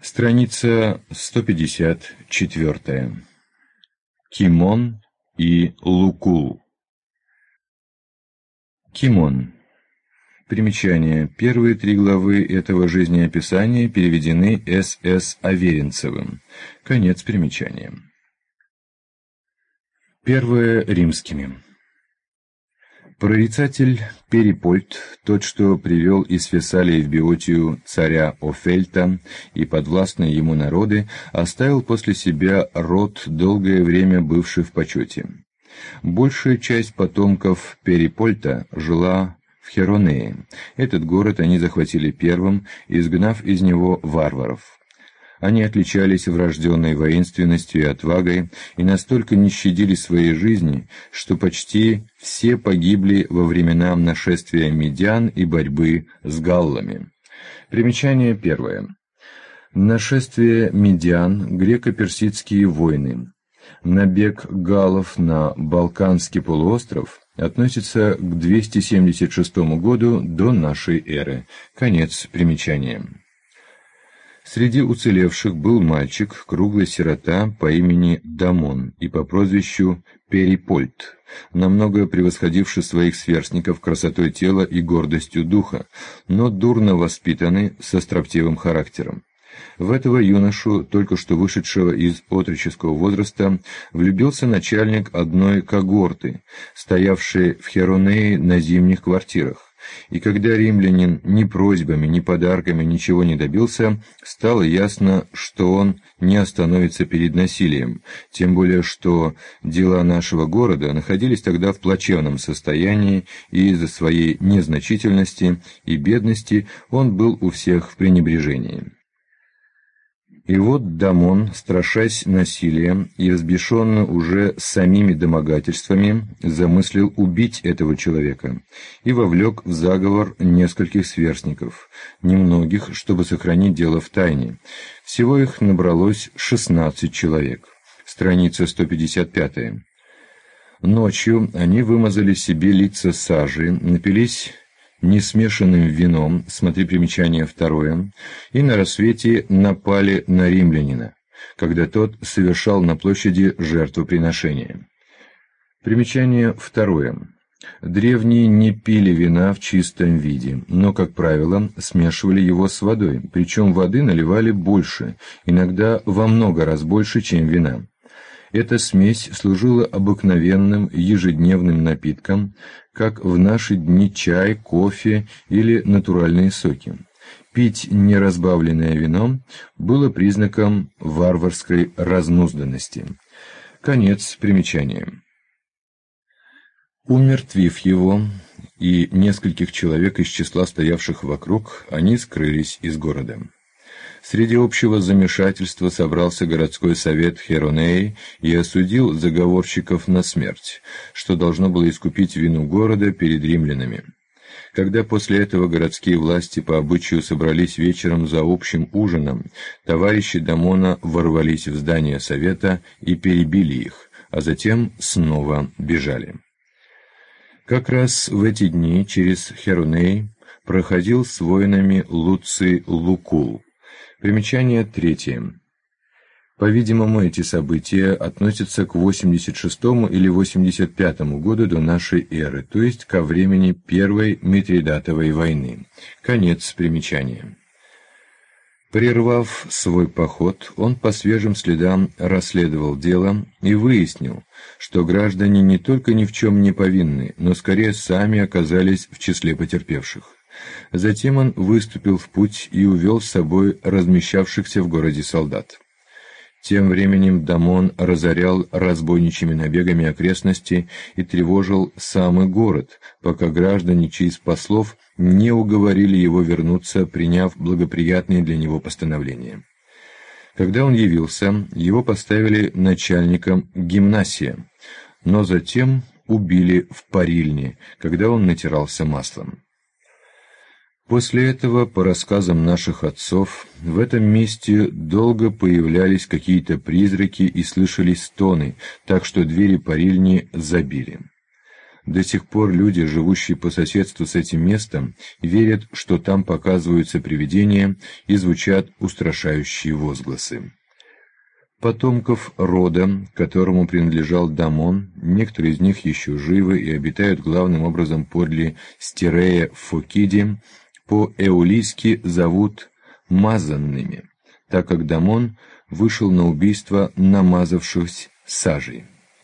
Страница 154. Кимон и Лукул. Кимон. Примечание. Первые 3 главы этого жизнеописания переведены С.С. Аверинцевым. Конец примечания. Первое римскими. Прорицатель Перипольт, тот, что привел из Фессалии в Беотию царя Офельта и подвластные ему народы, оставил после себя род, долгое время бывший в почете. Большая часть потомков Перипольта жила в Херонее. Этот город они захватили первым, изгнав из него варваров. Они отличались врожденной воинственностью и отвагой и настолько не щадили своей жизни, что почти все погибли во времена нашествия медян и борьбы с галлами. Примечание первое. Нашествие медян – греко-персидские войны. Набег галлов на Балканский полуостров относится к 276 году до нашей эры. Конец примечания. Среди уцелевших был мальчик, круглый сирота по имени Дамон и по прозвищу Перипольт, намного превосходивший своих сверстников красотой тела и гордостью духа, но дурно воспитанный, со строптивым характером. В этого юношу, только что вышедшего из отроческого возраста, влюбился начальник одной когорты, стоявшей в Херонее на зимних квартирах. И когда римлянин ни просьбами, ни подарками ничего не добился, стало ясно, что он не остановится перед насилием, тем более что дела нашего города находились тогда в плачевном состоянии, и из-за своей незначительности и бедности он был у всех в пренебрежении. И вот Дамон, страшась насилия и взбешенно уже самими домогательствами, замыслил убить этого человека и вовлек в заговор нескольких сверстников, немногих, чтобы сохранить дело в тайне. Всего их набралось 16 человек. Страница 155. Ночью они вымазали себе лица сажей, напились несмешанным вином, смотри примечание второе, и на рассвете напали на римлянина, когда тот совершал на площади жертвоприношение. Примечание второе. Древние не пили вина в чистом виде, но, как правило, смешивали его с водой, причем воды наливали больше, иногда во много раз больше, чем вина. Эта смесь служила обыкновенным ежедневным напитком, как в наши дни чай, кофе или натуральные соки. Пить неразбавленное вино было признаком варварской разнузданности. Конец примечания. Умертвив его и нескольких человек из числа стоявших вокруг, они скрылись из города. Среди общего замешательства собрался городской совет Херонеи и осудил заговорщиков на смерть, что должно было искупить вину города перед римлянами. Когда после этого городские власти по обычаю собрались вечером за общим ужином, товарищи Дамона ворвались в здание совета и перебили их, а затем снова бежали. Как раз в эти дни через Хероней проходил с воинами Луций Лукул. Примечание третье. По-видимому, эти события относятся к 86 или 85 году до нашей эры, то есть ко времени Первой Митридатовой войны. Конец примечания. Прервав свой поход, он по свежим следам расследовал дело и выяснил, что граждане не только ни в чем не повинны, но скорее сами оказались в числе потерпевших. Затем он выступил в путь и увел с собой размещавшихся в городе солдат. Тем временем Дамон разорял разбойничьими набегами окрестности и тревожил самый город, пока граждане через послов не уговорили его вернуться, приняв благоприятные для него постановления. Когда он явился, его поставили начальником гимнасия, но затем убили в парильне, когда он натирался маслом. После этого, по рассказам наших отцов, в этом месте долго появлялись какие-то призраки и слышались стоны, так что двери парильни забили. До сих пор люди, живущие по соседству с этим местом, верят, что там показываются привидения и звучат устрашающие возгласы. Потомков рода, которому принадлежал Дамон, некоторые из них еще живы и обитают главным образом подле Стирея в Фокиде, по-эолийски зовут «мазанными», так как Дамон вышел на убийство намазавшись сажей.